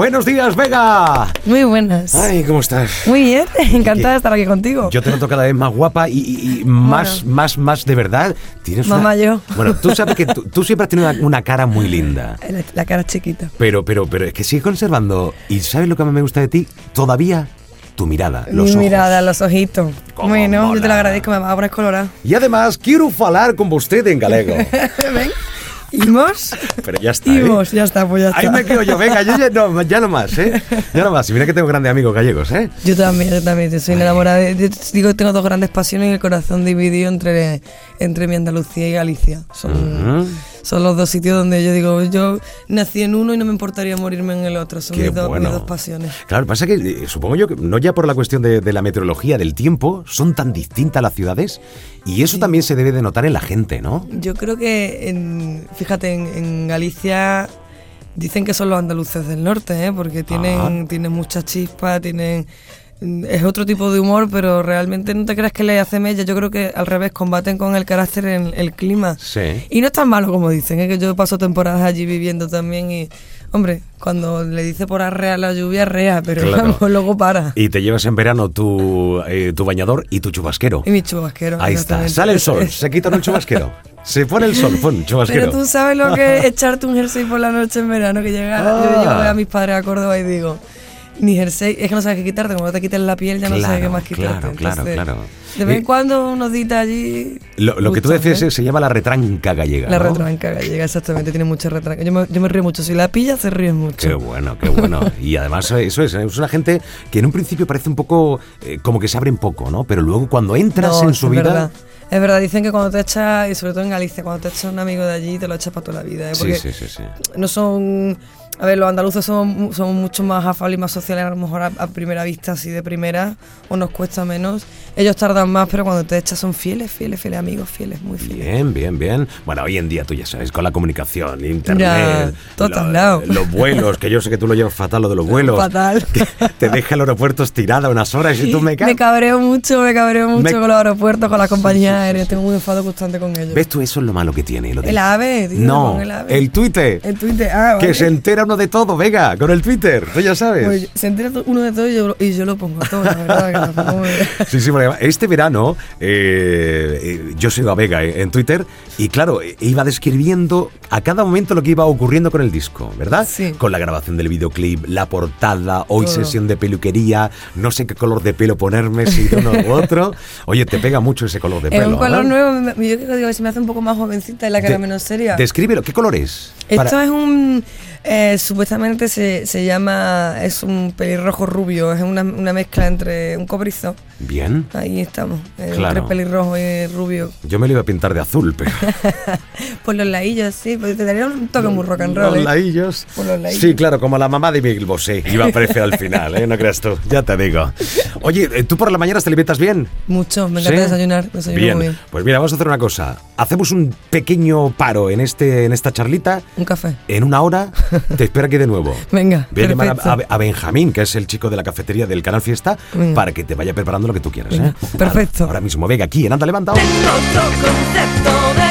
Buenos días, Vega. Muy buenas. Ay, ¿cómo estás? Muy bien, encantada de estar aquí contigo. Yo te noto cada vez más guapa y más de verdad. Tienes Mamá, yo. Bueno, tú sabes que tú siempre has tenido una cara muy linda. La cara chiquita. Pero es que sigues conservando. ¿Y sabes lo que más me gusta de ti? Todavía tu mirada, los ojos. Mi mirada, los ojitos. Bueno, mola. Yo te lo agradezco, me vas a poner colorada. Y además, quiero hablar con usted en galego. Ven. ¿Imos? Pero ya está, Imos, ya está, pues ya está. Ahí me quedo yo, venga, yo ya no más, Ya no más. Y mira que tengo grandes amigos gallegos, Yo también. Yo soy enamorada digo que tengo dos grandes pasiones y el corazón dividido entre mi Andalucía y Galicia. Son los dos sitios donde yo digo, yo nací en uno y no me importaría morirme en el otro. Son mis dos pasiones. Claro, pasa que supongo yo que no ya por la cuestión de la meteorología, del tiempo, son tan distintas las ciudades y eso también se debe de notar en la gente, ¿no? Yo creo que, fíjate, en Galicia dicen que son los andaluces del norte, porque tienen mucha chispa, es otro tipo de humor, pero realmente no te creas que le hace mella. Yo creo que al revés, combaten con el carácter en el clima. Sí. Y no es tan malo como dicen, que yo paso temporadas allí viviendo también y, hombre, cuando le dice por arrea la lluvia, arrea, pero claro. Vamos, luego para. Y te llevas en verano tu bañador y tu chubasquero. Y mi chubasquero. Ahí está, sale el sol, se quita el chubasquero. Se pone el sol, pon chubasquero. Pero tú sabes lo que es echarte un jersey por la noche en verano, que llega, yo llevo a mis padres a Córdoba y digo, ni jersey, es que no sabes qué quitarte, como no te quites la piel ya no sabes qué más quitarte. Claro. De vez en cuando unos días allí... Lo que tú decías se llama la retranca gallega, La ¿no? retranca gallega, exactamente, tiene mucha retranca. Yo me río mucho, si la pillas se ríe mucho. Qué bueno. Y además eso es una gente que en un principio parece un poco como que se abre un poco, ¿no? Pero luego cuando entras en su vida... Verdad. Es verdad, dicen que cuando te echas, y sobre todo en Galicia, cuando te echas un amigo de allí, te lo echas para toda la vida. Porque sí. no son... A ver, los andaluces somos mucho más afables y más sociales, a lo mejor a primera vista, así de primera, o nos cuesta menos. Ellos tardan más, pero cuando te echas son fieles amigos, muy fieles. Bien. Bueno, hoy en día tú ya sabes, con la comunicación, internet, ya, total lado. Los vuelos, que yo sé que tú lo llevas fatal, lo de los vuelos. Fatal. Te deja el aeropuerto estirada unas horas y tú me caes. Me cabreo mucho con los aeropuertos, con las compañías aéreas. Tengo un enfado constante con ellos. ¿Ves tú? Eso es lo malo que tiene. El AVE, tío. No, el Twitter. El Twitter, vale. Que se entera uno de todo, venga, con el Twitter, tú ya sabes. Pues se entera uno de todo y yo lo pongo todo, la verdad. Sí, porque este verano yo sigo a Vega en Twitter y claro, iba describiendo a cada momento lo que iba ocurriendo con el disco, ¿verdad? Sí. Con la grabación del videoclip, la portada, hoy todo. Sesión de peluquería, no sé qué color de pelo ponerme, si de uno u otro. Oye, te pega mucho ese color de pelo. Es un color ¿no? nuevo, yo digo que se me hace un poco más jovencita y la cara menos seria. Descríbelo, ¿qué color es? Esto es un... supuestamente se llama... Es un pelirrojo rubio, es una mezcla entre un cobrizo. Bien. Ahí estamos, Claro. entre pelirrojo y rubio. Yo me lo iba a pintar de azul, pero... Por los laillos, sí, porque te daría un toque muy rock and roll. Los laillos. Por los laillos. Sí, claro, como la mamá de Miguel Bosé. Iba a aparecer al final, no creas tú, ya te digo. Oye, ¿tú por las mañanas te alimentas bien? Mucho, me encanta desayunar muy bien. Pues mira, vamos a hacer una cosa. Hacemos un pequeño paro en esta charlita. Un café. En una hora te espero aquí de nuevo. Venga, voy a llamar perfecto. a Benjamín, que es el chico de la cafetería del Canal Fiesta, para que te vaya preparando lo que tú quieras. Venga, perfecto. Ahora mismo, venga, aquí en Anda Levantado. Tengo otro concepto de